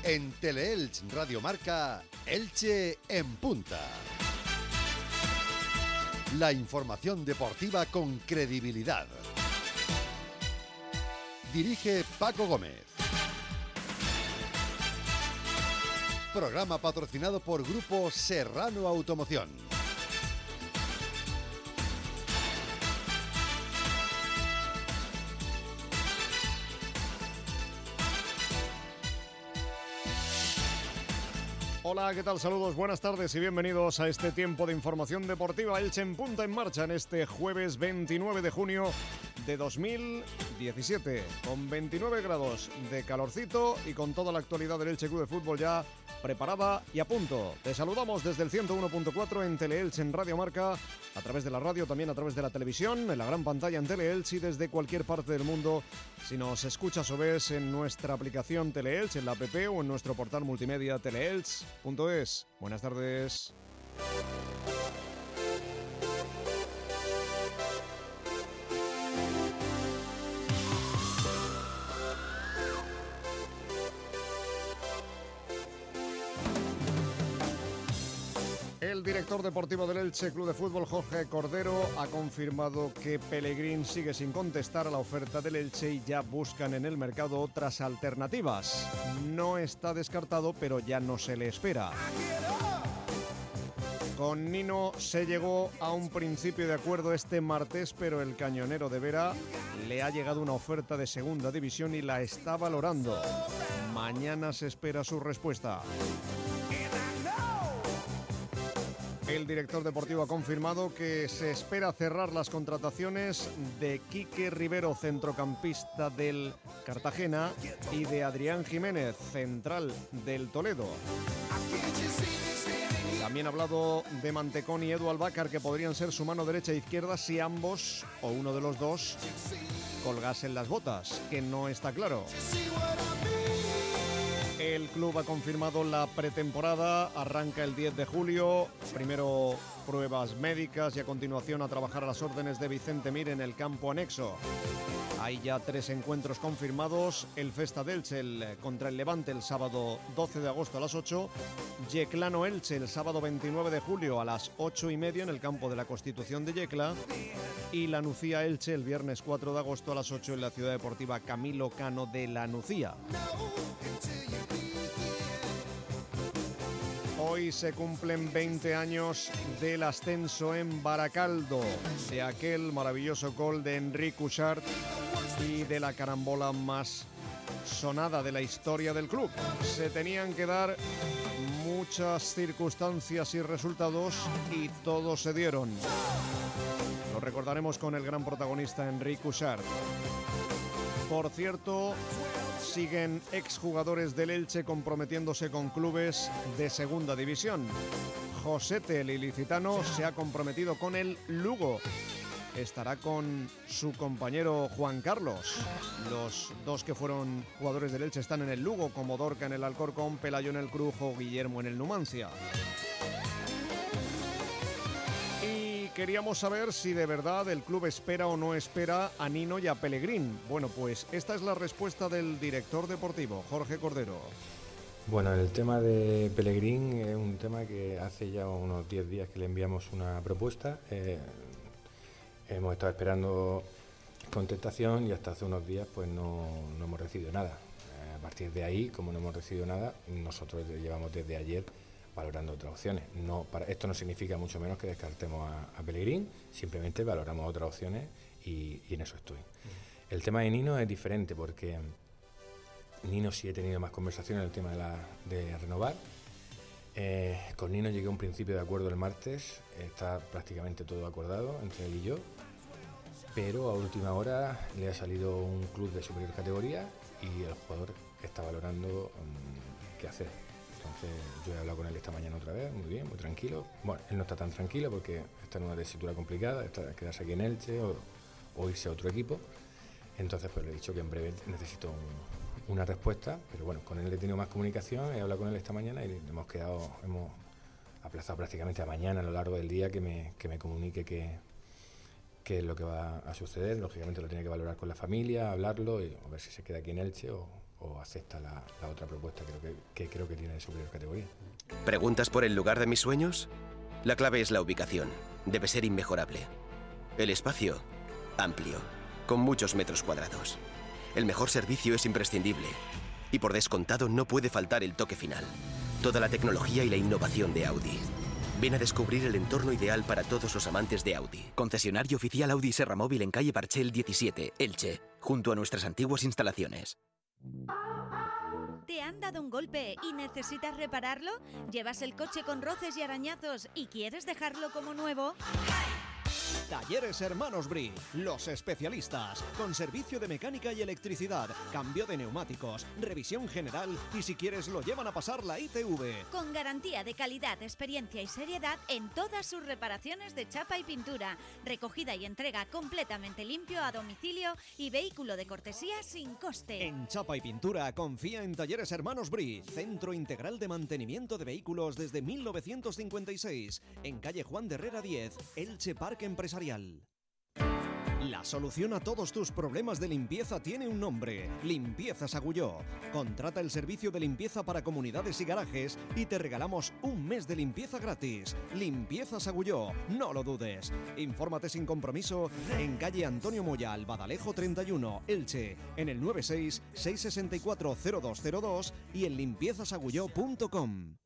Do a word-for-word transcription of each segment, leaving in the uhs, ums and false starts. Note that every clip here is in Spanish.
En Teleelch Radio Marca, Elche en punta. La información deportiva con credibilidad. Dirige Paco Gómez. Programa patrocinado por Grupo Serrano Automoción. Hola, ¿qué tal? Saludos, buenas tardes y bienvenidos a este tiempo de información deportiva. Elche en punta en marcha en este jueves veintinueve de junio de dos mil diecisiete, con veintinueve grados de calorcito y con toda la actualidad del Elche Club de Fútbol ya preparada y a punto. Te saludamos desde el ciento uno punto cuatro en Teleelch en Radio Marca, a través de la radio, también a través de la televisión, en la gran pantalla en Teleelch y desde cualquier parte del mundo si nos escuchas o ves en nuestra aplicación Teleelch, en la app o en nuestro portal multimedia teleelch punto es. Buenas tardes. El director deportivo del Elche Club de Fútbol, Jorge Cordero, ha confirmado que Pellegrín sigue sin contestar a la oferta del Elche y ya buscan en el mercado otras alternativas. No está descartado, pero ya no se le espera. Con Nino se llegó a un principio de acuerdo este martes, pero el cañonero de Vera le ha llegado una oferta de segunda división y la está valorando. Mañana se espera su respuesta. El director deportivo ha confirmado que se espera cerrar las contrataciones de Quique Rivero, centrocampista del Cartagena, y de Adrián Jiménez, central del Toledo. También ha hablado de Mantecón y Edu Albácar, que podrían ser su mano derecha e izquierda si ambos, o uno de los dos, colgasen las botas, que no está claro. El club ha confirmado la pretemporada, arranca el diez de julio, primero pruebas médicas y a continuación a trabajar a las órdenes de Vicente Mir en el campo anexo. Hay ya tres encuentros confirmados, el Festa de Elche el, contra el Levante el sábado doce de agosto a las ocho, Yeclano Elche el sábado veintinueve de julio a las ocho y media en el campo de la Constitución de Yecla y La Nucía Elche el viernes cuatro de agosto a las ocho en la Ciudad Deportiva Camilo Cano de La Nucía. Hoy se cumplen veinte años del ascenso en Baracaldo, de aquel maravilloso gol de Enric Cuixart y de la carambola más sonada de la historia del club. Se tenían que dar muchas circunstancias y resultados y todos se dieron. Lo recordaremos con el gran protagonista Enric Cuixart. Por cierto, siguen exjugadores del Elche comprometiéndose con clubes de segunda división. Josete, el ilicitano, se ha comprometido con el Lugo. Estará con su compañero Juan Carlos. Los dos que fueron jugadores del Elche están en el Lugo, como Dorca en el Alcorcón, Pelayo en el Crujo, Guillermo en el Numancia. Queríamos saber si de verdad el club espera o no espera a Nino y a Pellegrín. Bueno, pues esta es la respuesta del director deportivo, Jorge Cordero. Bueno, el tema de Pellegrín es un tema que hace ya unos diez días que le enviamos una propuesta. Eh, hemos estado esperando contestación y hasta hace unos días pues no, no hemos recibido nada. Eh, a partir de ahí, como no hemos recibido nada, nosotros llevamos desde ayer valorando otras opciones. No, para, esto no significa mucho menos que descartemos a, a Pellegrín, simplemente valoramos otras opciones y, y en eso estoy. Uh-huh. El tema de Nino es diferente porque Nino sí he tenido más conversaciones en el tema de, la, de renovar. Eh, con Nino llegué a un principio de acuerdo el martes, está prácticamente todo acordado entre él y yo, pero a última hora le ha salido un club de superior categoría y el jugador está valorando um, qué hacer. Entonces yo he hablado con él esta mañana otra vez, muy bien, muy tranquilo. Bueno, él no está tan tranquilo porque está en una tesitura complicada, está quedarse aquí en Elche o, o irse a otro equipo. Entonces pues le he dicho que en breve necesito un, una respuesta, pero bueno, con él he tenido más comunicación, he hablado con él esta mañana y hemos quedado, hemos aplazado prácticamente a mañana a lo largo del día que me, que me comunique que, qué es lo que va a suceder. Lógicamente lo tiene que valorar con la familia, hablarlo y a ver si se queda aquí en Elche o, o acepta la, la otra propuesta creo que, que creo que tiene de superior categoría. ¿Preguntas por el lugar de mis sueños? La clave es la ubicación. Debe ser inmejorable. El espacio, amplio, con muchos metros cuadrados. El mejor servicio es imprescindible. Y por descontado no puede faltar el toque final. Toda la tecnología y la innovación de Audi. Ven a descubrir el entorno ideal para todos los amantes de Audi. Concesionario oficial Audi Serra Móvil en calle Barchel diecisiete, Elche, junto a nuestras antiguas instalaciones. ¿Te han dado un golpe y necesitas repararlo? ¿Llevas el coche con roces y arañazos y quieres dejarlo como nuevo? Talleres Hermanos Brie, los especialistas, con servicio de mecánica y electricidad, cambio de neumáticos, revisión general y si quieres lo llevan a pasar la I T V. Con garantía de calidad, experiencia y seriedad en todas sus reparaciones de chapa y pintura, recogida y entrega completamente limpio a domicilio y vehículo de cortesía sin coste. En chapa y pintura confía en Talleres Hermanos Brie, centro integral de mantenimiento de vehículos desde mil novecientos cincuenta y seis, en calle Juan de Herrera diez, Elche Parque Empresarial. La solución a todos tus problemas de limpieza tiene un nombre: Limpiezas Agulló. Contrata el servicio de limpieza para comunidades y garajes y te regalamos un mes de limpieza gratis. Limpiezas Agulló, no lo dudes. Infórmate sin compromiso en calle Antonio Moya, Albadalejo treinta y uno, Elche, en el noventa y seis, seiscientos sesenta y cuatro, cero dos cero dos y en limpiezas agulló punto com.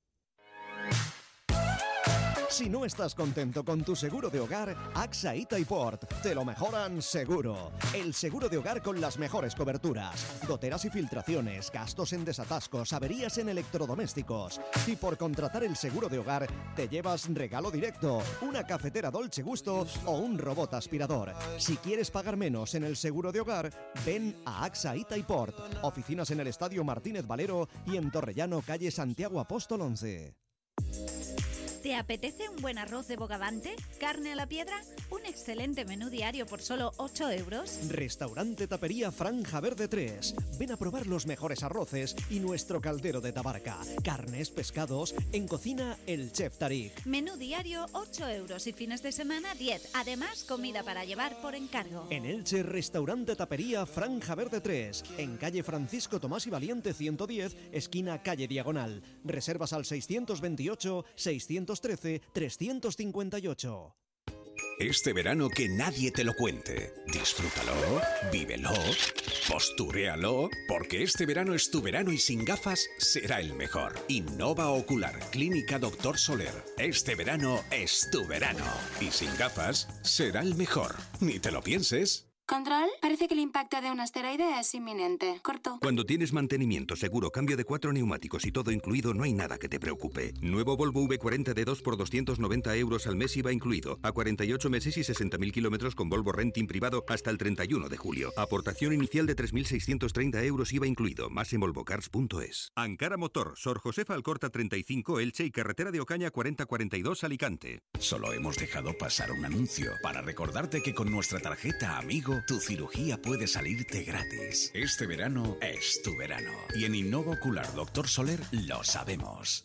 Si no estás contento con tu seguro de hogar, AXA y Taiport te lo mejoran seguro. El seguro de hogar con las mejores coberturas. Goteras y filtraciones, gastos en desatascos, averías en electrodomésticos. Y por contratar el seguro de hogar, te llevas regalo directo, una cafetera Dolce Gusto o un robot aspirador. Si quieres pagar menos en el seguro de hogar, ven a AXA y Taiport. Oficinas en el Estadio Martínez Valero y en Torrellano, calle Santiago Apóstol once. ¿Te apetece un buen arroz de Bogavante? ¿Carne a la piedra? ¿Un excelente menú diario por solo ocho euros? Restaurante Tapería Franja Verde tres. Ven a probar los mejores arroces y nuestro caldero de Tabarca. Carnes, pescados, en cocina el Chef Tarik. Menú diario ocho euros y fines de semana diez. Además, comida para llevar por encargo. En Elche, Restaurante Tapería Franja Verde tres. En calle Francisco Tomás y Valiente ciento diez, esquina calle Diagonal. Reservas al seiscientos veintiocho, seiscientos trece, trescientos cincuenta y ocho. Este verano que nadie te lo cuente. Disfrútalo, vívelo, posturéalo, porque este verano es tu verano y sin gafas será el mejor. Innova Ocular, Clínica Doctor Soler. Este verano es tu verano y sin gafas será el mejor. Ni te lo pienses. ¿Control? Parece que el impacto de un asteroide es inminente. Corto. Cuando tienes mantenimiento, seguro, cambio de cuatro neumáticos y todo incluido, no hay nada que te preocupe. Nuevo Volvo V cuarenta D dos por doscientos noventa euros al mes I V A incluido. A cuarenta y ocho meses y sesenta mil kilómetros con Volvo Renting privado hasta el treinta y uno de julio. Aportación inicial de tres mil seiscientos treinta euros I V A incluido. Más en volvocars punto es. Ankara Motor, Sor Josefa Alcorta treinta y cinco, Elche y Carretera de Ocaña cuarenta cuarenta y dos, Alicante. Solo hemos dejado pasar un anuncio para recordarte que con nuestra tarjeta Amigo, tu cirugía puede salirte gratis. Este verano es tu verano. Y en Innova Ocular Doctor Soler lo sabemos.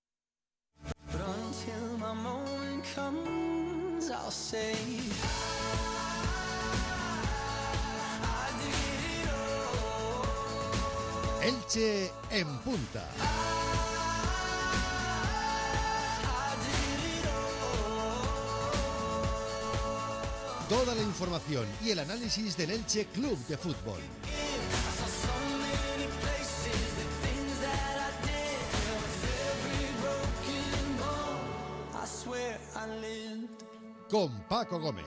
Elche en punta. Toda la información y el análisis del Elche Club de Fútbol. Con Paco Gómez.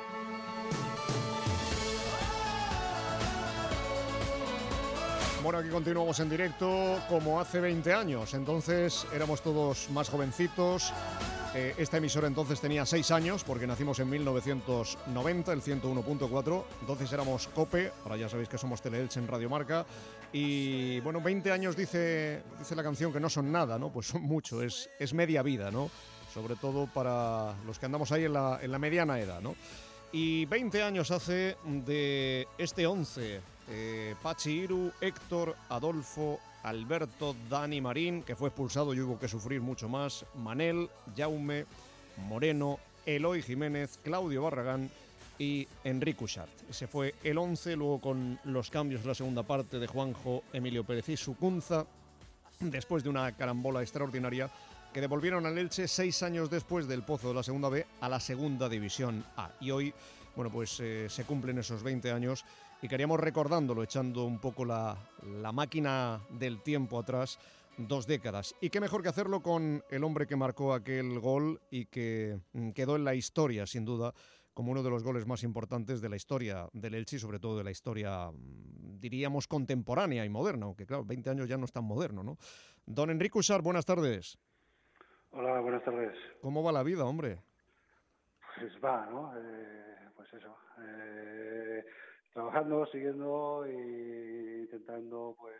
Bueno, aquí continuamos en directo como hace veinte años. Entonces éramos todos más jovencitos. Eh, esta emisora entonces tenía seis años porque nacimos en mil novecientos noventa, el ciento uno punto cuatro. Entonces éramos COPE, ahora ya sabéis que somos Teleelche en Radio Marca. Y bueno, veinte años dice, dice la canción que no son nada, ¿no? Pues son mucho, es, es media vida, ¿no? Sobre todo para los que andamos ahí en la, en la mediana edad, ¿no? Y veinte años hace de este once, eh, Pachi Iru, Héctor, Adolfo, Alberto, Dani Marín, que fue expulsado y hubo que sufrir mucho más, Manel, Jaume, Moreno, Eloy Jiménez, Claudio Barragán y Enric Cuixart. Ese fue el once, luego con los cambios de la segunda parte de Juanjo, Emilio Pérez y Sucunza, después de una carambola extraordinaria que devolvieron al Elche seis años después del pozo de la segunda B a la segunda división A. Y hoy, bueno, pues eh, se cumplen esos veinte años y queríamos recordándolo, echando un poco la, la máquina del tiempo atrás, dos décadas. Y qué mejor que hacerlo con el hombre que marcó aquel gol y que quedó en la historia, sin duda, como uno de los goles más importantes de la historia del Elche y sobre todo de la historia, diríamos, contemporánea y moderna, aunque claro, veinte años ya no es tan moderno, ¿no? Don Enric Cuixart, buenas tardes. Hola, buenas tardes. ¿Cómo va la vida, hombre? Pues va, ¿no? Eh, pues eso, eh, trabajando, siguiendo e intentando, pues,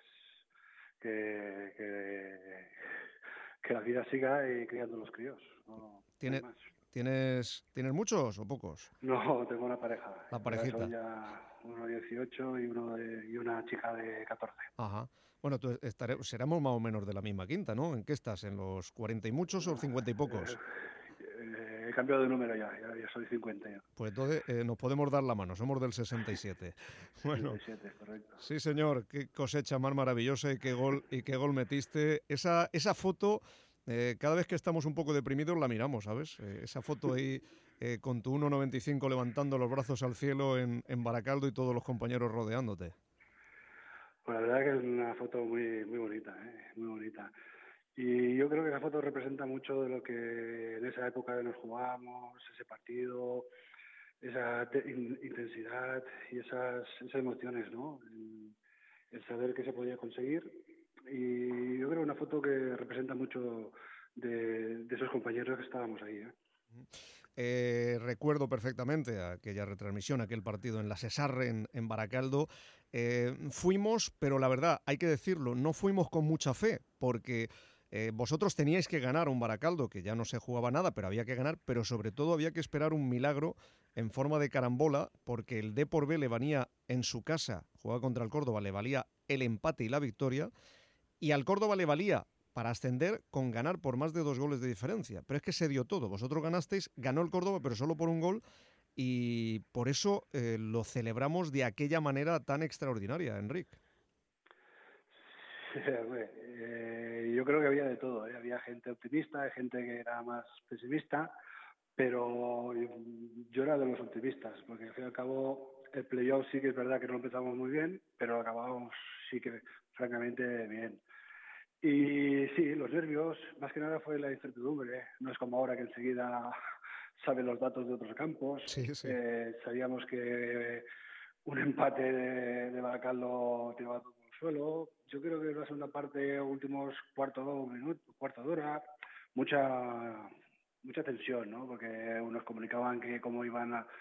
que, que, que la vida siga y criando los críos. No, ¿Tiene, no hay más. ¿tienes, ¿Tienes muchos o pocos? No, tengo una pareja. La parejita. Son ya uno de dieciocho y, uno de, y una chica de catorce. Ajá. Bueno, tú estaré, seremos más o menos de la misma quinta, ¿no? ¿En qué estás? ¿En los cuarenta y muchos o cincuenta y pocos? Eh, eh, he cambiado de número ya, ya, ya soy cincuenta ya. Pues entonces eh, nos podemos dar la mano, somos del sesenta y siete. Bueno, sesenta y siete, correcto. Sí, señor, qué cosecha más maravillosa y qué gol, y qué gol metiste. Esa, esa foto, eh, cada vez que estamos un poco deprimidos la miramos, ¿sabes? Eh, esa foto ahí eh, con tu uno noventa y cinco levantando los brazos al cielo en, en Baracaldo y todos los compañeros rodeándote. Pues la verdad que es una foto muy muy bonita, ¿eh? Muy bonita. Y yo creo que esa foto representa mucho de lo que en esa época nos jugábamos, ese partido, esa in, intensidad y esas, esas emociones, ¿no? El, el saber que se podía conseguir. Y yo creo que una foto que representa mucho de, de esos compañeros que estábamos ahí, ¿eh? Eh, recuerdo perfectamente aquella retransmisión, aquel partido en la Sesarre, en, en Baracaldo. Eh, fuimos, pero la verdad, hay que decirlo, no fuimos con mucha fe, porque eh, vosotros teníais que ganar un Baracaldo, que ya no se jugaba nada, pero había que ganar, pero sobre todo había que esperar un milagro en forma de carambola, porque el Depor B le valía en su casa, jugaba contra el Córdoba, le valía el empate y la victoria, y al Córdoba le valía para ascender con ganar por más de dos goles de diferencia. Pero es que se dio todo. Vosotros ganasteis, ganó el Córdoba, pero solo por un gol, y por eso eh, lo celebramos de aquella manera tan extraordinaria, Enric. Sí, eh, yo creo que había de todo, ¿eh? Había gente optimista, gente que era más pesimista, pero yo era de los optimistas, porque al fin y al cabo el playoff sí que es verdad que no empezamos muy bien, pero acabamos sí que francamente bien. Y sí, los nervios, más que nada fue la incertidumbre. No es como ahora que enseguida saben los datos de otros campos. Sí, sí. Eh, sabíamos que un empate de, de Baracaldo tiraba todo por el suelo. Yo creo que en la segunda parte, últimos cuarto minuto, cuarto de hora, mucha mucha tensión, ¿no? Porque unos comunicaban que cómo iban a,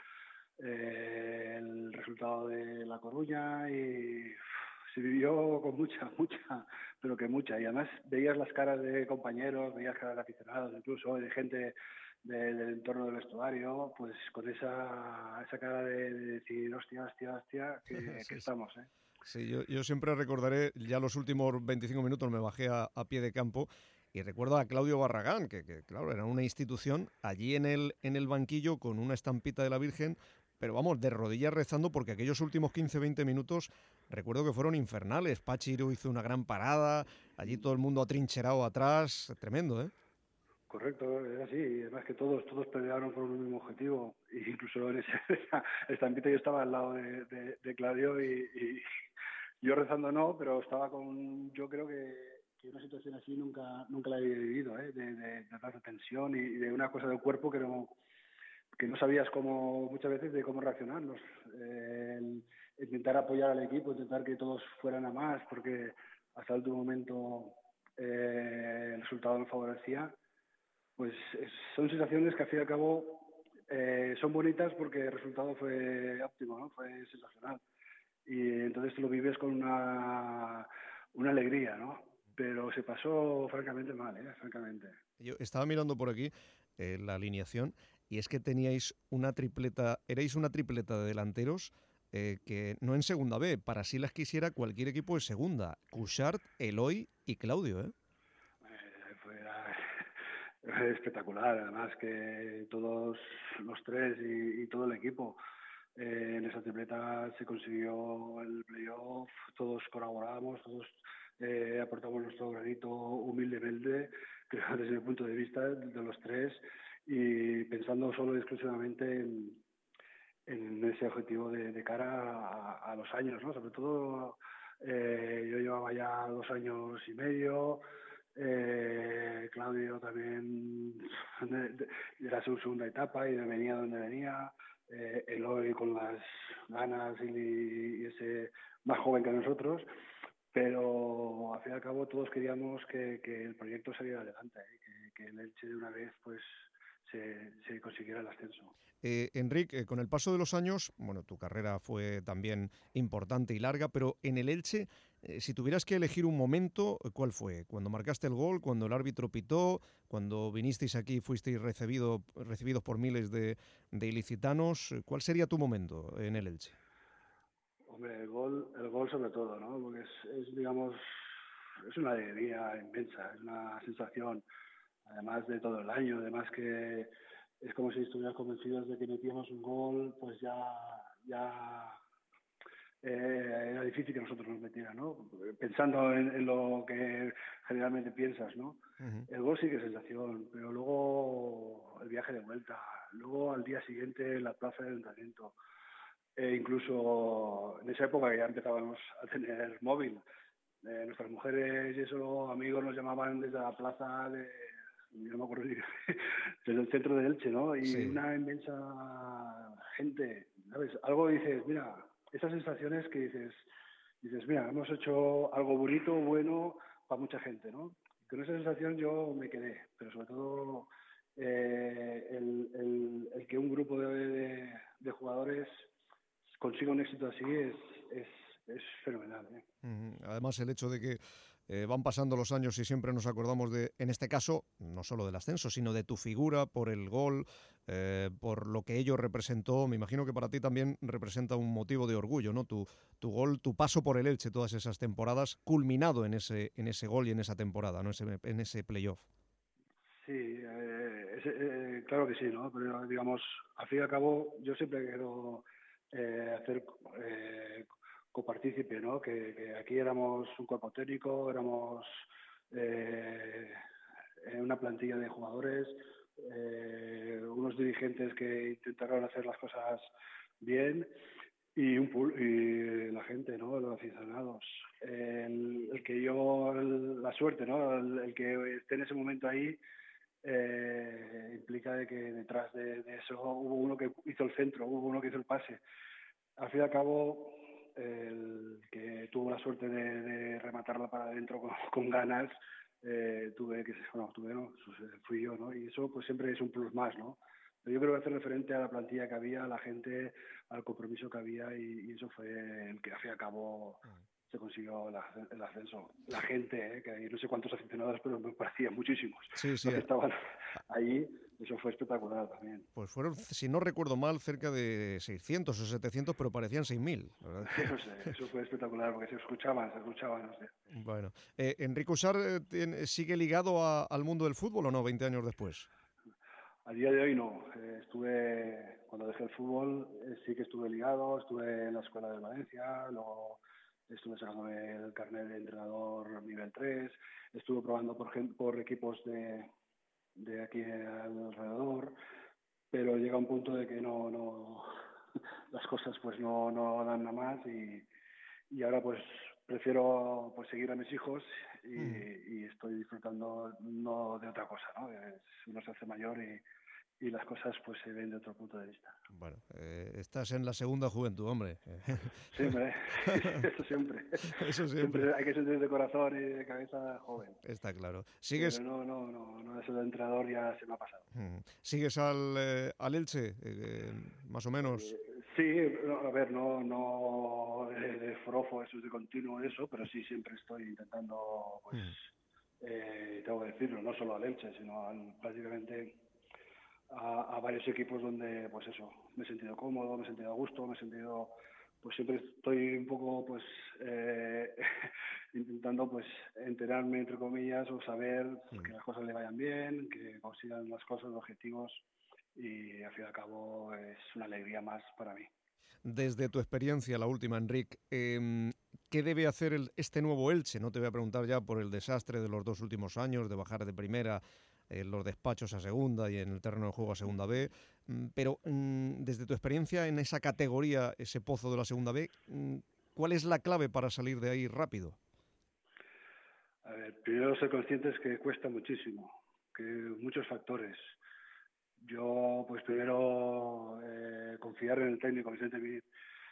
eh, el resultado de La Coruña y se vivió con mucha, mucha, pero que mucha. Y además veías las caras de compañeros, veías caras de aficionados, incluso de gente de, del entorno del vestuario, pues con esa, esa cara de, de decir, hostia, hostia, hostia, que, sí, que estamos, ¿eh? Sí, yo, yo siempre recordaré, ya los últimos veinticinco minutos me bajé a, a pie de campo y recuerdo a Claudio Barragán, que, que claro, era una institución, allí en el, en el banquillo con una estampita de la Virgen, pero vamos, de rodillas rezando, porque aquellos últimos quince veinte minutos recuerdo que fueron infernales. Pachiru hizo una gran parada, allí todo el mundo atrincherado atrás, tremendo, ¿eh? Correcto, es así, y además que todos todos pelearon por un mismo objetivo, e incluso en esa estampita yo estaba al lado de, de, de Claudio y, y yo rezando no, pero estaba con, yo creo que, que una situación así nunca nunca la había vivido, ¿eh? de, de, de tanta tensión y de una cosa del cuerpo que no que no sabías cómo, muchas veces, de cómo reaccionar. Los, eh, el, intentar apoyar al equipo, intentar que todos fueran a más, porque hasta el último momento eh, el resultado no favorecía. Pues es, son sensaciones que al fin y al cabo eh, son bonitas porque el resultado fue óptimo, ¿no? Fue sensacional. Y entonces lo vives con una, una alegría, ¿no? Pero se pasó francamente mal, ¿eh? Francamente. Yo estaba mirando por aquí eh, la alineación y es que teníais una tripleta, erais una tripleta de delanteros eh, que no en segunda B, para si las quisiera cualquier equipo de segunda. Cuixart, Eloy y Claudio, ¿eh? eh fue, Fue espectacular, además que todos los tres y, y todo el equipo Eh, en esa tripleta se consiguió el playoff, todos colaboramos, todos eh, aportamos nuestro granito humildemente, creo desde mi punto de vista, de los tres, y pensando solo y exclusivamente en, en ese objetivo de, de cara a, a los años, ¿no? Sobre todo eh, yo llevaba ya dos años y medio, eh, Claudio también era su segunda etapa y venía donde venía, eh, Eloy con las ganas y, y ese más joven que nosotros, pero al fin y al cabo todos queríamos que, que el proyecto saliera adelante, ¿eh? que, que el Elche de una vez pues se, se consiguiera el ascenso. Eh, Enric, con el paso de los años, bueno, tu carrera fue también importante y larga, pero en el Elche, eh, si tuvieras que elegir un momento, ¿cuál fue? ¿Cuando marcaste el gol? ¿Cuando el árbitro pitó? ¿Cuando vinisteis aquí y fuisteis recibido, recibidos por miles de, de ilicitanos? ¿Cuál sería tu momento en el Elche? Hombre, el gol, el gol sobre todo, ¿no? Porque es, es digamos, es una alegría inmensa, es una sensación, además de todo el año, además que es como si estuvieras convencidos de que metíamos un gol, pues ya, ya eh, era difícil que nosotros nos metieran, ¿no? Pensando en, en lo que generalmente piensas, ¿no? Uh-huh. El gol sí que es sensación, pero luego el viaje de vuelta, luego al día siguiente la plaza del entrenamiento. Eh, incluso en esa época que ya empezábamos a tener móvil, eh, nuestras mujeres y esos amigos nos llamaban desde la plaza de, yo no me acuerdo, desde el centro de Elche, ¿no? Y sí, una inmensa gente, ¿sabes? Algo dices, mira, esas sensaciones que dices, dices, mira, hemos hecho algo bonito, bueno, para mucha gente, ¿no? Y con esa sensación yo me quedé, pero sobre todo eh, el, el, el que un grupo de, de, de jugadores consiga un éxito así es, es, es fenomenal, ¿eh? Además, el hecho de que eh, van pasando los años y siempre nos acordamos de, en este caso, no solo del ascenso, sino de tu figura, por el gol, eh, por lo que ello representó. Me imagino que para ti también representa un motivo de orgullo, ¿no? Tu, tu gol, tu paso por el Elche todas esas temporadas, culminado en ese, en ese gol y en esa temporada, ¿no? Ese, en ese playoff. Sí, eh, es, eh, claro que sí, ¿no? Pero digamos, al fin y al cabo, yo siempre quiero eh, hacer eh, copartícipe, ¿no? Que, que aquí éramos un cuerpo técnico, éramos eh, una plantilla de jugadores, eh, unos dirigentes que intentaron hacer las cosas bien y, un, y la gente, ¿no? Los aficionados. El, el que yo, el, la suerte, ¿no? El, el que esté en ese momento ahí, Eh, implica de que detrás de, de eso hubo uno que hizo el centro, hubo uno que hizo el pase. Al fin y al cabo, el que tuvo la suerte de, de rematarla para adentro con, con ganas, eh, tuve que, bueno, tuve, no, fui yo, ¿no? Y eso pues siempre es un plus más, ¿no? Pero yo creo que hacer referente a la plantilla que había, a la gente, al compromiso que había y, y eso fue el que al fin y al cabo se consiguió el, el ascenso. La gente, ¿eh? Que hay no sé cuántos aficionados, pero me parecían muchísimos. Sí, sí. Los que estaban allí, eso fue espectacular también. Pues fueron, si no recuerdo mal, cerca de seiscientos o setecientos, pero parecían seis mil. No sé, eso fue espectacular, porque se escuchaban, se escuchaban, no sé. Bueno, eh, ¿Enric Cuixart eh, sigue ligado a, al mundo del fútbol o no, veinte años después? A día de hoy no. Eh, estuve, cuando dejé el fútbol, eh, sí que estuve ligado, estuve en la escuela de Valencia, luego estuve sacándome el carnet de entrenador nivel tres, estuve probando por, por equipos de, de aquí alrededor, pero llega un punto de que no, no las cosas pues no, no dan nada más y, y ahora pues prefiero pues seguir a mis hijos y, mm. y estoy disfrutando no de otra cosa, ¿no? Es, uno se hace mayor y y las cosas pues se ven de otro punto de vista. Bueno, eh, estás en la segunda juventud, hombre. Siempre, eso siempre. Eso siempre. Siempre hay que sentir de corazón y de cabeza joven. Está claro. ¿Sigues? Pero no, no, no, no, eso de entrenador ya se me ha pasado. ¿Sigues al, eh, al Elche, eh, más o menos? Eh, sí, a ver, no, no de, de forofo, eso es de continuo eso, pero sí siempre estoy intentando, pues, mm. eh, tengo que decirlo, no solo al Elche, sino al, prácticamente A, a varios equipos donde, pues eso, me he sentido cómodo, me he sentido a gusto, me he sentido, pues siempre estoy un poco, pues, eh, intentando, pues, enterarme, entre comillas, o saber pues, que las cosas le vayan bien, que consigan las cosas, los objetivos, y al fin y al cabo es una alegría más para mí. desde tu experiencia, la última, Enric, eh, ¿qué debe hacer el, este nuevo Elche? No te voy a preguntar ya por el desastre de los dos últimos años, de bajar de primera en los despachos a segunda y en el terreno de juego a segunda B, pero mm, desde tu experiencia en esa categoría, ese pozo de la segunda B, ¿cuál es la clave para salir de ahí rápido? A ver, primero ser conscientes que cuesta muchísimo, que muchos factores. Yo, pues primero, eh, confiar en el técnico, Vicente Mir.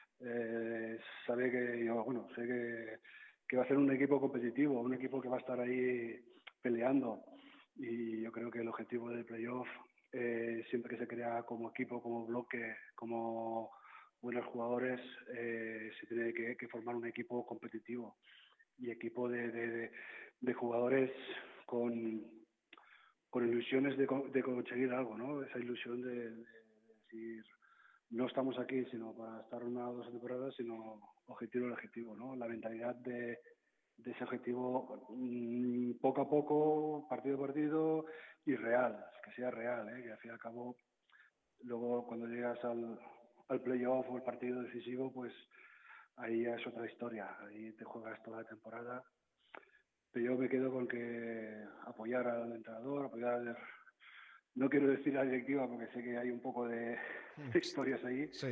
Eh, sabe que, yo, bueno, sé que, que va a ser un equipo competitivo, un equipo que va a estar ahí peleando. Y yo creo que el objetivo del playoff, eh, siempre que se crea como equipo, como bloque, como buenos jugadores, eh, se tiene que, que formar un equipo competitivo y equipo de, de, de, de jugadores con, con ilusiones de, de conseguir algo, ¿no? Esa ilusión de, de, de decir, no estamos aquí sino para estar una o dos temporadas, sino objetivo el objetivo, ¿no? La mentalidad de de ese objetivo mmm, poco a poco, partido a partido y real, que sea real, ¿eh? Que al fin y al cabo, luego cuando llegas al, al playoff o el partido decisivo, pues ahí ya es otra historia, ahí te juegas toda la temporada. Pero yo me quedo con que apoyar al entrenador, apoyar al... No quiero decir a la directiva porque sé que hay un poco de, de historias ahí, sí.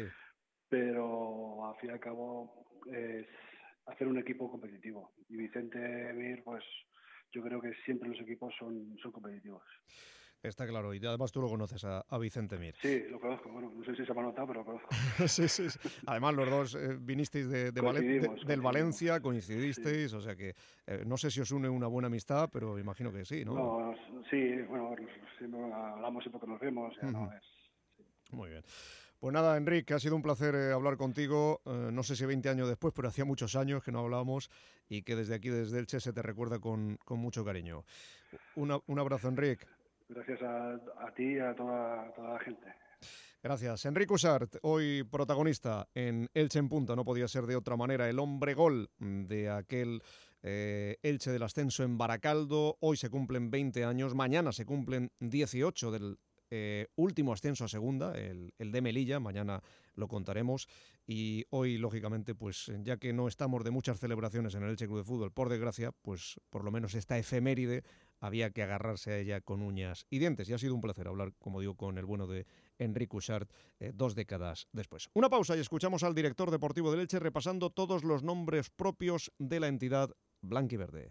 Pero al fin y al cabo es hacer un equipo competitivo. Y Vicente Mir, pues yo creo que siempre los equipos son, son competitivos. Está claro, y además tú lo conoces a, a Vicente Mir. Sí, lo conozco, bueno, no sé si se me ha notado, pero lo conozco. sí, sí, sí. Además los dos eh, vinisteis de, de, Valen de del Valencia, coincidisteis, sí. O sea que eh, no sé si os une una buena amistad, pero imagino que sí, ¿no? No, sí, bueno, siempre hablamos siempre que nos vemos, ya uh-huh. no es... Sí. Muy bien. Pues nada, Enric, ha sido un placer eh, hablar contigo, eh, no sé si veinte años después, pero hacía muchos años que no hablábamos y que desde aquí, desde Elche, se te recuerda con, con mucho cariño. Una, un abrazo, Enric. Gracias a, a ti y a toda, toda la gente. Gracias. Enric Cuixart, hoy protagonista en Elche en Punta, no podía ser de otra manera, el hombre gol de aquel eh, Elche del ascenso en Baracaldo. Hoy se cumplen veinte años, mañana se cumplen dieciocho del Eh, último ascenso a segunda, el, el de Melilla, mañana lo contaremos, y hoy, lógicamente, pues ya que no estamos de muchas celebraciones en el Elche Club de Fútbol, por desgracia, pues por lo menos esta efeméride había que agarrarse a ella con uñas y dientes, y ha sido un placer hablar, como digo, con el bueno de Enric Cuixart, eh, dos décadas después. Una pausa y escuchamos al director deportivo del Elche repasando todos los nombres propios de la entidad blanquiverde.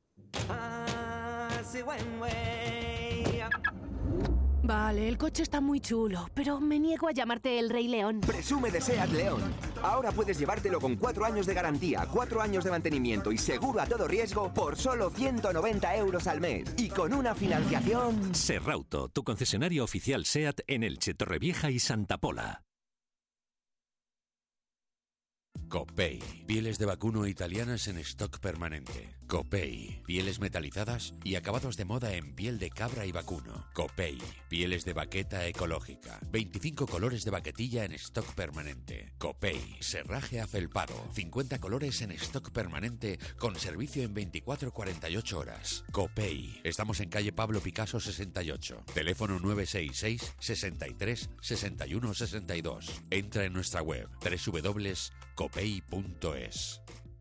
Vale, el coche está muy chulo, pero me niego a llamarte el Rey León. Presume de SEAT León. Ahora puedes llevártelo con cuatro años de garantía, cuatro años de mantenimiento y seguro a todo riesgo por solo ciento noventa euros al mes. Y con una financiación... Serrauto, tu concesionario oficial SEAT en Elche, Torrevieja y Santa Pola. Copei, pieles de vacuno italianas en stock permanente. Copei, pieles metalizadas y acabados de moda en piel de cabra y vacuno. Copei, pieles de baqueta ecológica. veinticinco colores de baquetilla en stock permanente. Copei, serraje afelpado. cincuenta colores en stock permanente con servicio en veinticuatro a cuarenta y ocho horas. Copei, estamos en calle Pablo Picasso sesenta y ocho. Teléfono nueve seis seis, sesenta y tres, sesenta y uno sesenta y dos. Entra en nuestra web doble u doble u doble u punto copei punto es.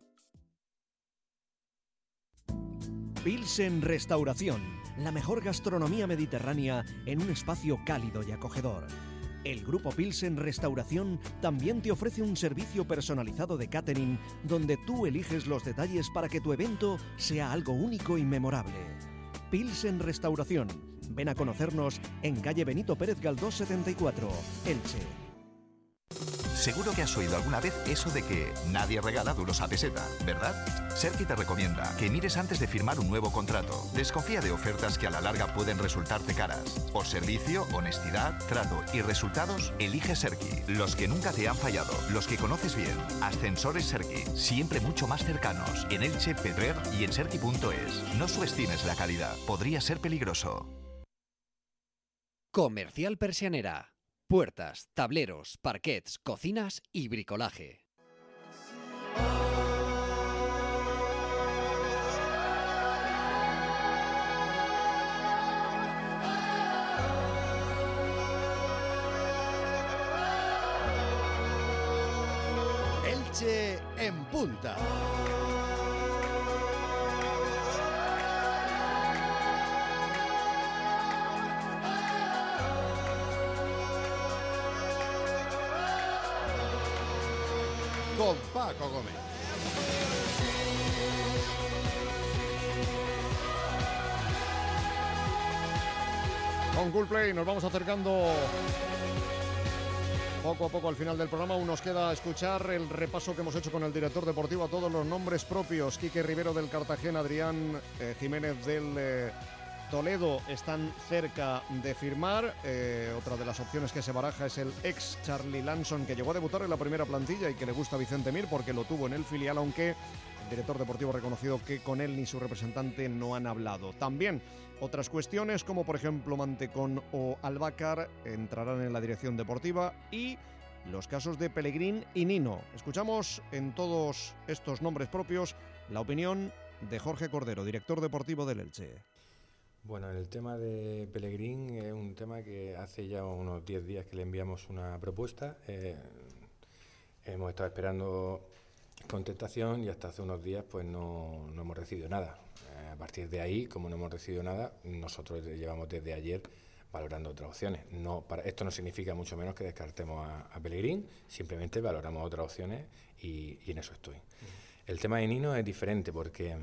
Pilsen Restauración, la mejor gastronomía mediterránea en un espacio cálido y acogedor. El grupo Pilsen Restauración también te ofrece un servicio personalizado de catering donde tú eliges los detalles para que tu evento sea algo único y memorable. Pilsen Restauración. Ven a conocernos en calle Benito Pérez Galdós setenta y cuatro, Elche. Seguro que has oído alguna vez eso de que nadie regala duros a peseta, ¿verdad? Serki te recomienda que mires antes de firmar un nuevo contrato. Desconfía de ofertas que a la larga pueden resultarte caras. Por servicio, honestidad, trato y resultados, elige Serki. Los que nunca te han fallado, los que conoces bien. Ascensores Serki, siempre mucho más cercanos. En Elche, Petrer y en serki punto es. No subestimes la calidad, podría ser peligroso. Comercial Persianera. Puertas, tableros, parquets, cocinas y bricolaje. en punta. Con Paco Gómez. Con Coolplay nos vamos acercando poco a poco al final del programa. Aún nos queda escuchar el repaso que hemos hecho con el director deportivo a todos los nombres propios. Quique Rivero del Cartagena, Adrián eh, Jiménez del eh, Toledo están cerca de firmar. Eh, otra de las opciones que se baraja es el ex Charlie Lanson, que llegó a debutar en la primera plantilla y que le gusta a Vicente Mir porque lo tuvo en el filial, aunque el director deportivo ha reconocido que con él ni su representante no han hablado. También otras cuestiones, como por ejemplo Mantecón o Albácar, entrarán en la dirección deportiva, y los casos de Pellegrín y Nino. Escuchamos en todos estos nombres propios la opinión de Jorge Cordero, director deportivo del Elche. Bueno, el tema de Pellegrín es un tema que hace ya unos diez días que le enviamos una propuesta. Eh, hemos estado esperando contestación y hasta hace unos días pues no, no hemos recibido nada. Eh, a partir de ahí, como no hemos recibido nada, nosotros llevamos desde ayer valorando otras opciones. No, para, esto no significa mucho menos que descartemos a, a Pellegrín, simplemente valoramos otras opciones y, y en eso estoy. Uh-huh. El tema de Nino es diferente porque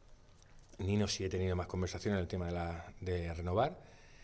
Nino sí he tenido más conversaciones en el tema de, la, de renovar.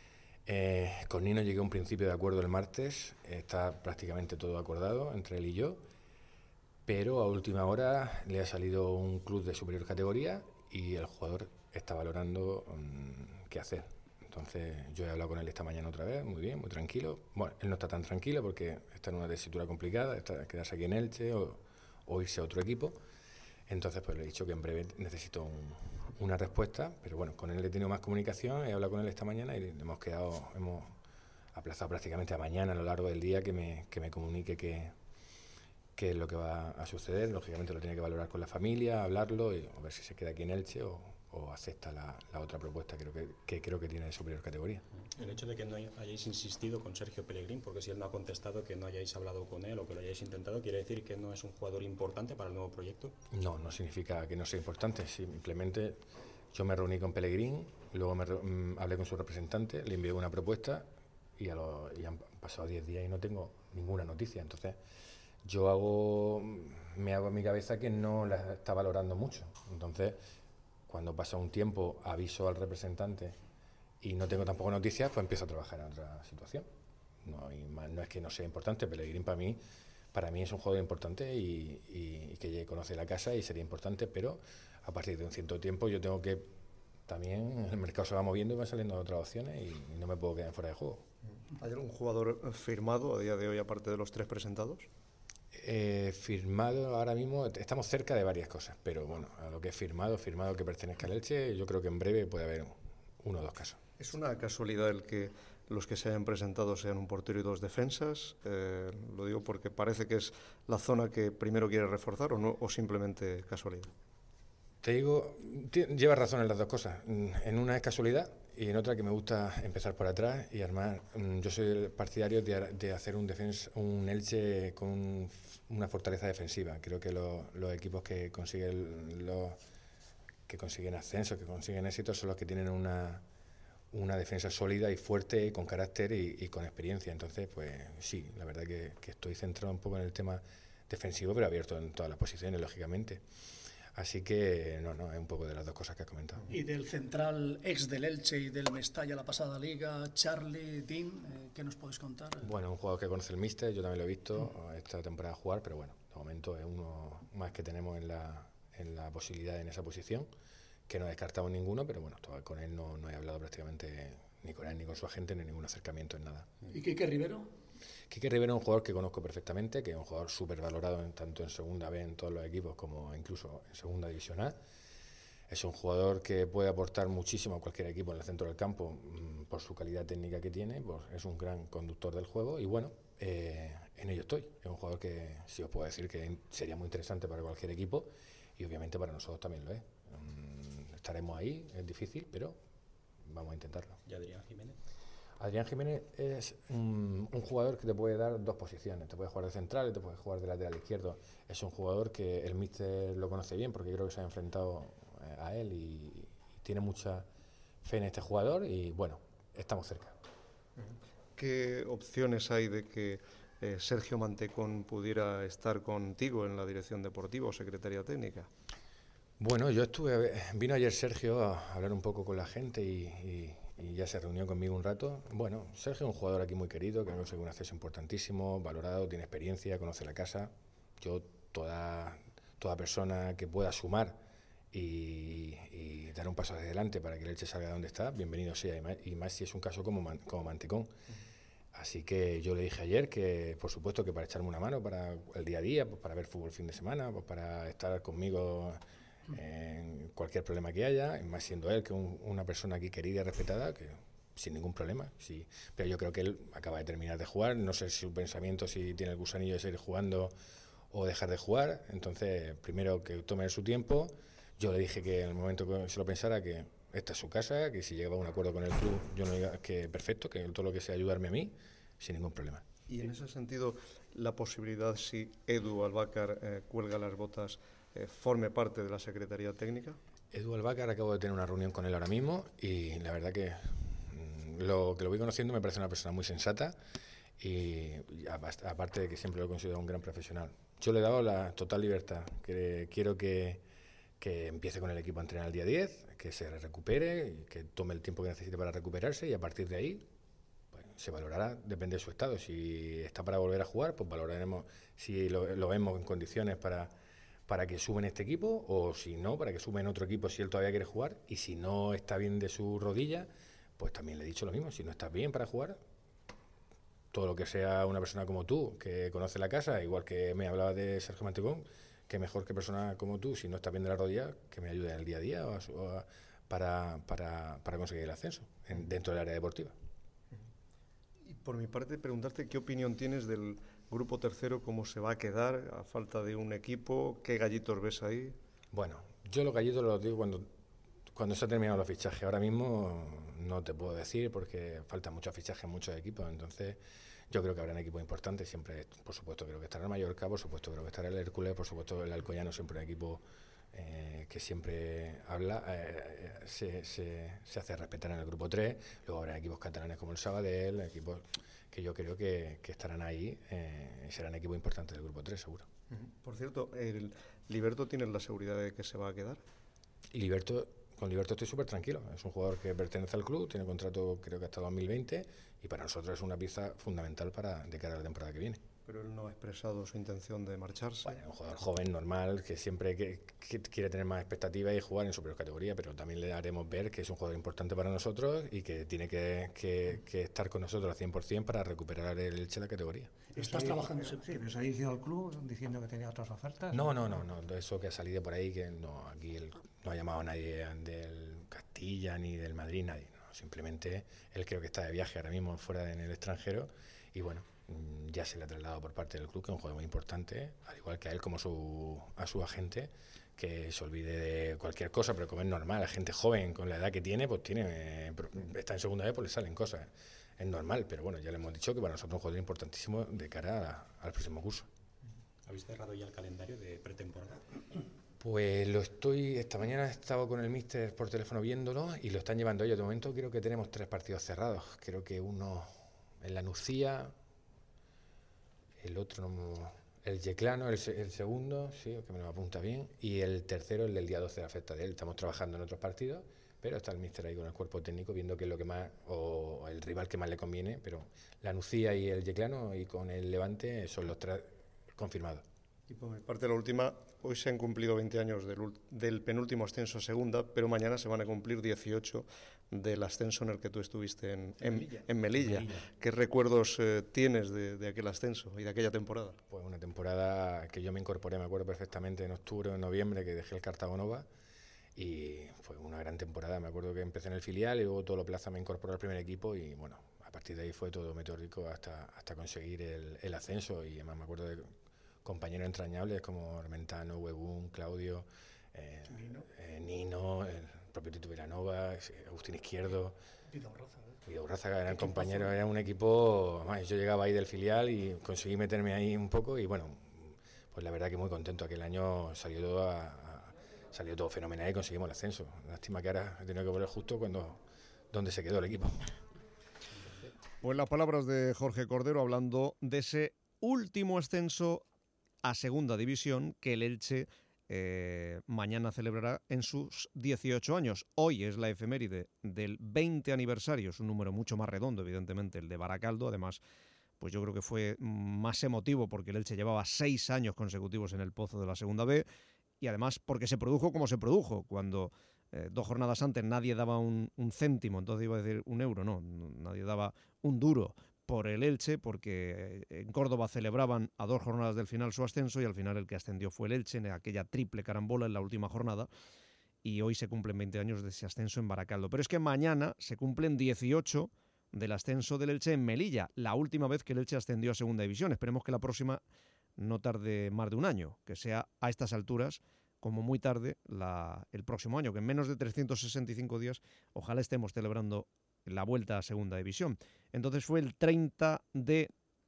Eh, con Nino llegué a un principio de acuerdo el martes, está prácticamente todo acordado entre él y yo, pero a última hora le ha salido un club de superior categoría y el jugador está valorando um, qué hacer. Entonces yo he hablado con él esta mañana otra vez, muy bien, muy tranquilo. Bueno, él no está tan tranquilo porque está en una tesitura complicada, está, quedarse aquí en Elche o, o irse a otro equipo. Entonces pues le he dicho que en breve necesito un, una respuesta, pero bueno, con él he tenido más comunicación, he hablado con él esta mañana y hemos quedado, hemos aplazado prácticamente a mañana a lo largo del día que me, que me comunique que, que es lo que va a suceder. Lógicamente lo tiene que valorar con la familia, hablarlo y a ver si se queda aquí en Elche o, o acepta la, la otra propuesta creo que, que creo que tiene de superior categoría. El hecho de que no hayáis insistido con Sergio Pellegrín, porque si él no ha contestado, que no hayáis hablado con él o que lo hayáis intentado, ¿quiere decir que no es un jugador importante para el nuevo proyecto? No, no significa que no sea importante, simplemente yo me reuní con Pellegrín, luego me re, hablé con su representante, le envié una propuesta y, a lo, y han pasado diez días y no tengo ninguna noticia, entonces yo hago, me hago en mi cabeza que no la está valorando mucho, entonces cuando pasa un tiempo aviso al representante y no tengo tampoco noticias, pues empiezo a trabajar en otra situación. No, y más, no es que no sea importante, Pellegrín para mí, para mí es un jugador importante y, y, y que conoce la casa y sería importante, pero a partir de un cierto tiempo yo tengo que, también el mercado se va moviendo y van saliendo otras opciones y, y no me puedo quedar fuera de juego. ¿Hay algún jugador firmado a día de hoy aparte de los tres presentados? Eh, firmado ahora mismo, estamos cerca de varias cosas, pero bueno, a lo que es firmado, firmado que pertenezca al Elche, yo creo que en breve puede haber uno o dos casos. ¿Es una casualidad el que los que se hayan presentado sean un portero y dos defensas? Eh, lo digo porque parece que es la zona que primero quiere reforzar, o no, o simplemente casualidad. Te digo, llevas razón en las dos cosas. En una es casualidad y en otra que me gusta empezar por atrás y armar. Yo soy partidario de, de hacer un, defensa, un Elche con un, una fortaleza defensiva. Creo que lo, los equipos que consiguen, los, que consiguen ascenso, que consiguen éxitos, son los que tienen una, una defensa sólida y fuerte, con carácter y, y con experiencia. Entonces, pues sí, la verdad que, que estoy centrado un poco en el tema defensivo, pero abierto en todas las posiciones, lógicamente. Así que, no, no, es un poco de las dos cosas que has comentado. Y del central ex del Elche y del Mestalla la pasada liga, Charlie Dean, eh, ¿qué nos podéis contar? Bueno, un jugador que conoce el míster, yo también lo he visto mm. esta temporada jugar, pero bueno, de momento es uno más que tenemos en la, en la posibilidad en esa posición, que no descartamos ninguno, pero bueno, con él no, no he hablado prácticamente ni con él, ni con su agente, ni ningún acercamiento en nada. ¿Y Quique Rivero? Quique Rivero es un jugador que conozco perfectamente, que es un jugador súper valorado en, tanto en segunda B en todos los equipos como incluso en segunda división A. Es un jugador que puede aportar muchísimo a cualquier equipo en el centro del campo mmm, por su calidad técnica que tiene, pues es un gran conductor del juego y bueno, eh, en ello estoy. Es un jugador que sí os puedo decir que sería muy interesante para cualquier equipo y obviamente para nosotros también lo es. Um, estaremos ahí, es difícil, pero vamos a intentarlo. ¿Y Adrián Jiménez? Adrián Jiménez es un, un jugador que te puede dar dos posiciones, te puede jugar de central y te puede jugar de lateral izquierdo. Es un jugador que el míster lo conoce bien porque creo que se ha enfrentado a él y, y tiene mucha fe en este jugador y bueno, estamos cerca. ¿Qué opciones hay de que eh, Sergio Mantecón pudiera estar contigo en la dirección deportiva o secretaría técnica? Bueno, yo estuve, vino ayer Sergio a hablar un poco con la gente y, y, y ya se reunió conmigo un rato. Bueno, Sergio es un jugador aquí muy querido, que ha conseguido un acceso importantísimo, valorado, tiene experiencia, conoce la casa. Yo, toda, toda persona que pueda sumar y, y dar un paso hacia adelante para que el Elche salga de donde está, bienvenido sea, y más, y más si es un caso como, Man, como Mantecón. Así que yo le dije ayer que, por supuesto, que para echarme una mano para el día a día, pues para ver fútbol el fin de semana, pues para estar conmigo en cualquier problema que haya, y más siendo él que un, una persona aquí querida y respetada, que sin ningún problema, sí. Pero yo creo que él acaba de terminar de jugar, no sé si su pensamiento, si tiene el gusanillo de seguir jugando o dejar de jugar, entonces primero que tome su tiempo. Yo le dije que en el momento que se lo pensara, que esta es su casa, que si llegaba a un acuerdo con el club, yo no diga que perfecto, que todo lo que sea ayudarme a mí, sin ningún problema. Y en ese sentido, la posibilidad, si Edu Albácar eh, cuelga las botas, eh, forme parte de la Secretaría Técnica. Edu Albácar, acabo de tener una reunión con él ahora mismo y la verdad que mmm, lo que lo voy conociendo me parece una persona muy sensata y, y aparte de que siempre lo he considerado un gran profesional. Yo le he dado la total libertad, que quiero que, que empiece con el equipo a entrenar el día diez, que se recupere, que tome el tiempo que necesite para recuperarse y a partir de ahí pues, se valorará, depende de su estado. Si está para volver a jugar, pues valoraremos si lo, lo vemos en condiciones para, para que suba en este equipo o si no, para que suba en otro equipo si él todavía quiere jugar y si no está bien de su rodilla, pues también le he dicho lo mismo, si no estás bien para jugar, todo lo que sea una persona como tú, que conoce la casa, igual que me hablaba de Sergio Mantecón, que mejor que persona como tú, si no estás bien de la rodilla, que me ayude en el día a día o a, o a, para, para, para conseguir el ascenso en, dentro del área deportiva. Y por mi parte, preguntarte qué opinión tienes del grupo tercero, cómo se va a quedar a falta de un equipo, qué gallitos ves ahí. Bueno, yo los gallitos los digo cuando, cuando se ha terminado los fichajes. Ahora mismo no te puedo decir porque faltan muchos fichajes en muchos equipos, entonces yo creo que habrá un equipo importante, siempre, por supuesto, creo que estará el Mallorca, por supuesto, creo que estará el Hércules, por supuesto, el Alcoyano, siempre un equipo eh, que siempre habla, eh, se, se, se hace respetar en el grupo tres, luego habrá equipos catalanes como el Sabadell, equipos que yo creo que, que estarán ahí, eh, serán equipos importantes del grupo tres, seguro. Por cierto, ¿el Liberto tiene la seguridad de que se va a quedar? Y Liberto... Con Liberto estoy súper tranquilo, es un jugador que pertenece al club, tiene contrato creo que hasta dos mil veinte y para nosotros es una pieza fundamental para de cara a la temporada que viene. Pero él no ha expresado su intención de marcharse. Bueno, un jugador joven, normal, que siempre que, que quiere tener más expectativas y jugar en superior categoría, pero también le haremos ver que es un jugador importante para nosotros y que tiene que, que, que estar con nosotros al cien por cien para recuperar el Elche la categoría. ¿Estás trabajando? Sí, pero se ha dirigido al club diciendo que tenía otras ofertas. No, no, no, no, eso que ha salido por ahí, que no, aquí el, no ha llamado a nadie del Castilla ni del Madrid, nadie, no, simplemente él creo que está de viaje ahora mismo fuera en el extranjero y bueno, ya se le ha trasladado por parte del club, que es un jugador muy importante, al igual que a él como su, a su agente, que se olvide de cualquier cosa, pero como es normal, la gente joven con la edad que tiene, pues tiene, eh, está en segunda vez, pues le salen cosas, es normal, pero bueno, ya le hemos dicho que para nosotros es un jugador importantísimo de cara a, al próximo curso. ¿Habéis cerrado ya el calendario de pretemporada? Pues lo estoy, esta mañana he estado con el míster por teléfono viéndolo y lo están llevando ellos. De momento creo que tenemos tres partidos cerrados, creo que uno en la Nucía, el otro, no, el Yeclano, el, el segundo, sí, que me lo apunta bien, y el tercero, el del día doce, afecta de él. Estamos trabajando en otros partidos, pero está el míster ahí con el cuerpo técnico viendo qué es lo que más, o el rival que más le conviene, pero la Nucía y el Yeclano y con el Levante son los tres confirmados. Y por mi parte, la última, hoy se han cumplido veinte años del, del penúltimo ascenso a segunda, pero mañana se van a cumplir dieciocho del ascenso en el que tú estuviste en, en, Melilla. en Melilla. Melilla. ¿Qué recuerdos eh, tienes de, de aquel ascenso y de aquella temporada? Pues una temporada que yo me incorporé, me acuerdo perfectamente, en octubre o en noviembre, que dejé el Cartago Nova, y fue una gran temporada. Me acuerdo que empecé en el filial y luego todo lo plaza me incorporó al primer equipo y bueno, a partir de ahí fue todo meteórico hasta, hasta conseguir el, el ascenso y además me acuerdo de compañeros entrañables como Armentano, Huebún, Claudio, eh, Nino, eh, Nino el, propio Tito Vilanova, Agustín Izquierdo, Vidaurraza, ¿eh? Vidaurraza, eran compañeros, era un equipo, además yo llegaba ahí del filial y conseguí meterme ahí un poco y bueno, pues la verdad que muy contento, aquel año salió todo a, a, salió todo fenomenal y conseguimos el ascenso. Lástima que ahora he tenido que volver justo cuando donde se quedó el equipo. Pues las palabras de Jorge Cordero hablando de ese último ascenso a segunda división que el Elche eh, mañana celebrará en sus dieciocho años. Hoy es la efeméride del veinte aniversario, es un número mucho más redondo, evidentemente, el de Baracaldo. Además, pues yo creo que fue más emotivo porque el Elche llevaba seis años consecutivos en el pozo de la segunda B y además porque se produjo como se produjo, cuando eh, dos jornadas antes nadie daba un, un céntimo, entonces iba a decir un euro, no, nadie daba un duro por el Elche, porque en Córdoba celebraban a dos jornadas del final su ascenso y al final el que ascendió fue el Elche en aquella triple carambola en la última jornada, y hoy se cumplen veinte años de ese ascenso en Baracaldo. Pero es que mañana se cumplen dieciocho del ascenso del Elche en Melilla, la última vez que el Elche ascendió a segunda división. Esperemos que la próxima no tarde más de un año, que sea a estas alturas como muy tarde la, el próximo año, que en menos de trescientos sesenta y cinco días ojalá estemos celebrando la vuelta a segunda división. Entonces fue el treinta de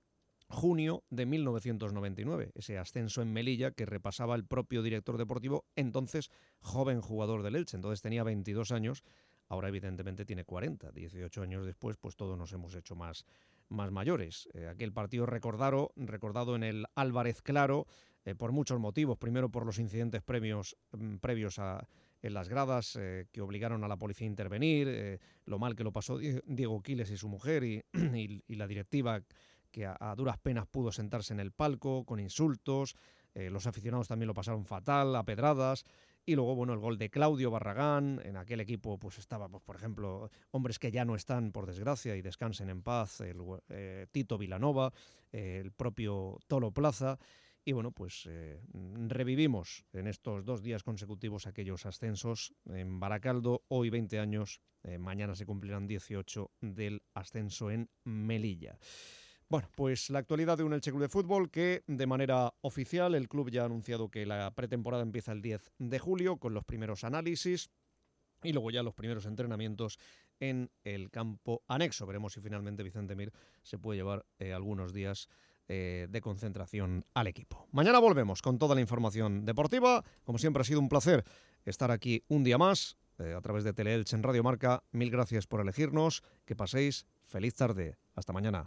junio de mil novecientos noventa y nueve, ese ascenso en Melilla que repasaba el propio director deportivo, entonces joven jugador del Elche, entonces tenía veintidós años, ahora evidentemente tiene cuarenta, dieciocho años después pues todos nos hemos hecho más, más mayores. Eh, aquel partido recordado, recordado en el Álvarez Claro eh, por muchos motivos, primero por los incidentes previos, mm, previos a en las gradas eh, que obligaron a la policía a intervenir, eh, lo mal que lo pasó Diego Quiles y su mujer y, y, y la directiva que a, a duras penas pudo sentarse en el palco con insultos, eh, los aficionados también lo pasaron fatal, a pedradas, y luego bueno el gol de Claudio Barragán, en aquel equipo pues estaba pues, por ejemplo hombres que ya no están por desgracia y descansen en paz, el, eh, Tito Vilanova, eh, el propio Tolo Plaza. Y bueno, pues eh, revivimos en estos dos días consecutivos aquellos ascensos en Baracaldo, hoy veinte años, eh, mañana se cumplirán dieciocho del ascenso en Melilla. Bueno, pues la actualidad de un Elche Club de Fútbol que de manera oficial el club ya ha anunciado que la pretemporada empieza el diez de julio con los primeros análisis y luego ya los primeros entrenamientos en el campo anexo. Veremos si finalmente Vicente Mir se puede llevar eh, algunos días Eh, de concentración al equipo. Mañana volvemos con toda la información deportiva. Como siempre ha sido un placer estar aquí un día más eh, a través de Teleelche en Radio Marca. Mil gracias por elegirnos. Que paséis feliz tarde. Hasta mañana.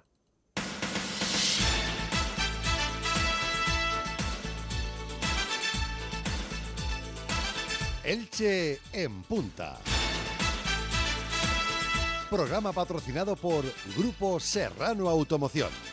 Elche en Punta. Programa patrocinado por Grupo Serrano Automoción.